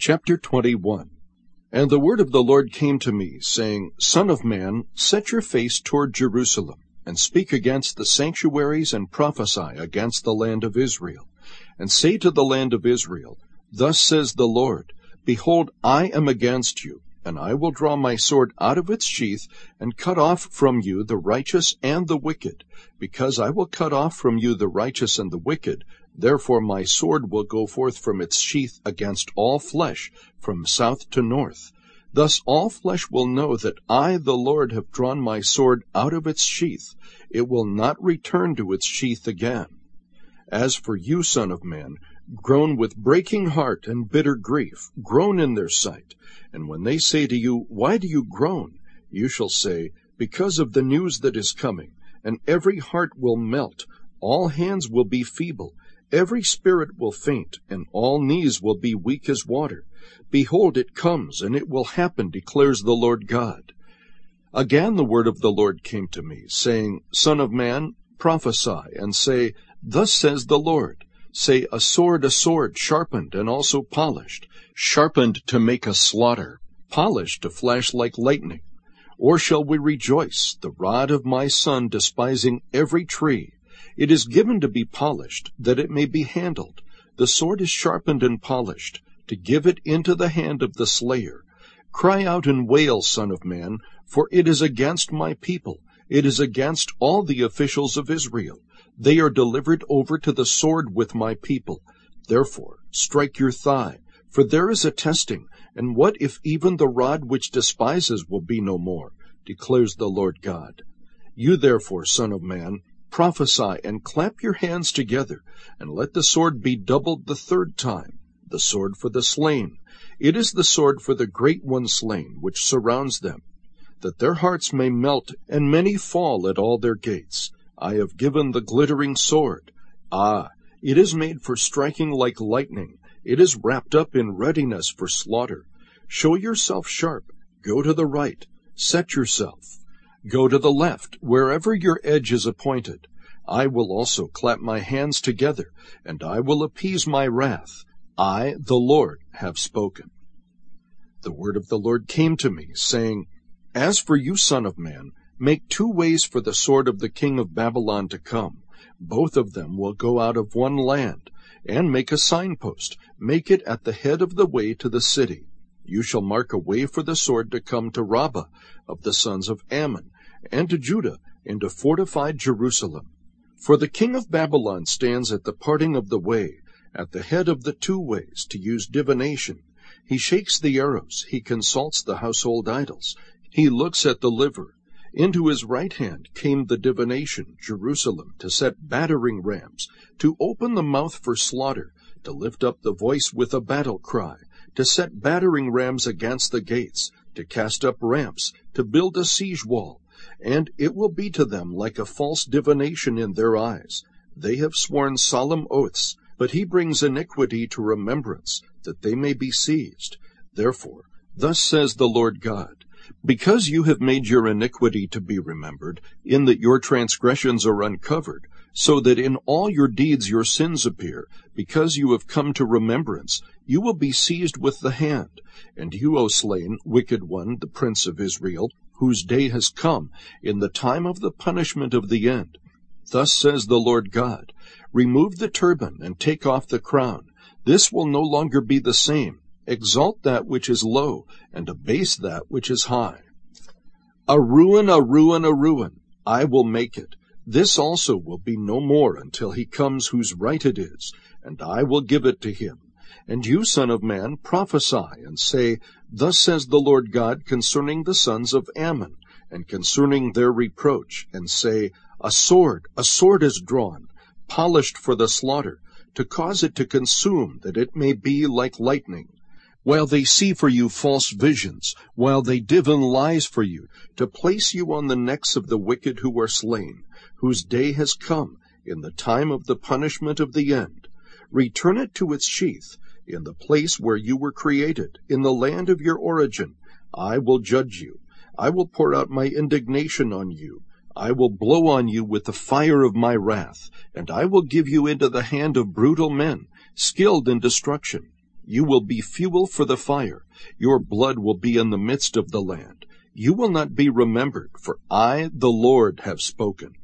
Chapter 21. And the word of the Lord came to me, saying, Son of man, set your face toward Jerusalem, and speak against the sanctuaries, and prophesy against the land of Israel. And say to the land of Israel, Thus says the Lord, Behold, I am against you, and I will draw my sword out of its sheath, and cut off from you the righteous and the wicked. Because I will cut off from you the righteous and the wicked, therefore my sword will go forth from its sheath against all flesh, from south to north. Thus all flesh will know that I, the Lord, have drawn my sword out of its sheath. It will not return to its sheath again. As for you, son of man, groan with breaking heart and bitter grief, groan in their sight. And when they say to you, Why do you groan? You shall say, Because of the news that is coming, and every heart will melt, all hands will be feeble, every spirit will faint, and all knees will be weak as water. Behold, it comes, and it will happen, declares the Lord God. Again the word of the Lord came to me, saying, Son of man, prophesy, and say, Thus says the Lord. Say, a sword, sharpened and also polished, sharpened to make a slaughter, polished to flash like lightning. Or shall we rejoice, the rod of my son despising every tree? It is given to be polished, that it may be handled. The sword is sharpened and polished, to give it into the hand of the slayer. Cry out and wail, son of man, for it is against my people. It is against all the officials of Israel. They are delivered over to the sword with my people. Therefore strike your thigh, for there is a testing. And what if even the rod which despises will be no more, declares the Lord God. You therefore, son of man, prophesy and clap your hands together, and let the sword be doubled the third time, the sword for the slain. It is the sword for the great one slain, which surrounds them, that their hearts may melt, and many fall at all their gates. I have given the glittering sword. It is made for striking like lightning. It is wrapped up in readiness for slaughter. Show yourself sharp. Go to the right. Set yourself. Go to the left, wherever your edge is appointed. I will also clap my hands together, and I will appease my wrath. I, the Lord, have spoken. The word of the Lord came to me, saying, As for you, son of man, make 2 ways for the sword of the king of Babylon to come. Both of them will go out of one land. And make a signpost. Make it at the head of the way to the city. You shall mark a way for the sword to come to Rabbah of the sons of Ammon, and to Judah, and to fortified Jerusalem. For the king of Babylon stands at the parting of the way, at the head of the 2 ways, to use divination. He shakes the arrows, he consults the household idols, he looks at the liver. Into his right hand came the divination, Jerusalem, to set battering rams, to open the mouth for slaughter, to lift up the voice with a battle cry, to set battering rams against the gates, to cast up ramps, to build a siege wall. And it will be to them like a false divination in their eyes. They have sworn solemn oaths, but he brings iniquity to remembrance, that they may be seized. Therefore, thus says the Lord God, Because you have made your iniquity to be remembered, in that your transgressions are uncovered, so that in all your deeds your sins appear, because you have come to remembrance, you will be seized with the hand. And you, O slain, wicked one, the prince of Israel, whose day has come, in the time of the punishment of the end. Thus says the Lord God, Remove the turban and take off the crown. This will no longer be the same. Exalt that which is low, and abase that which is high. A ruin, a ruin, a ruin. I will make it. This also will be no more until he comes whose right it is, and I will give it to him. And you, son of man, prophesy, and say, Thus says the Lord God concerning the sons of Ammon, and concerning their reproach, and say, A sword is drawn, polished for the slaughter, to cause it to consume, that it may be like lightning. While they see for you false visions, while they divine lies for you, to place you on the necks of the wicked who are slain, whose day has come, in the time of the punishment of the end. Return it to its sheath, in the place where you were created, in the land of your origin. I will judge you. I will pour out my indignation on you. I will blow on you with the fire of my wrath, and I will give you into the hand of brutal men, skilled in destruction. You will be fuel for the fire. Your blood will be in the midst of the land. You will not be remembered, for I, the Lord, have spoken.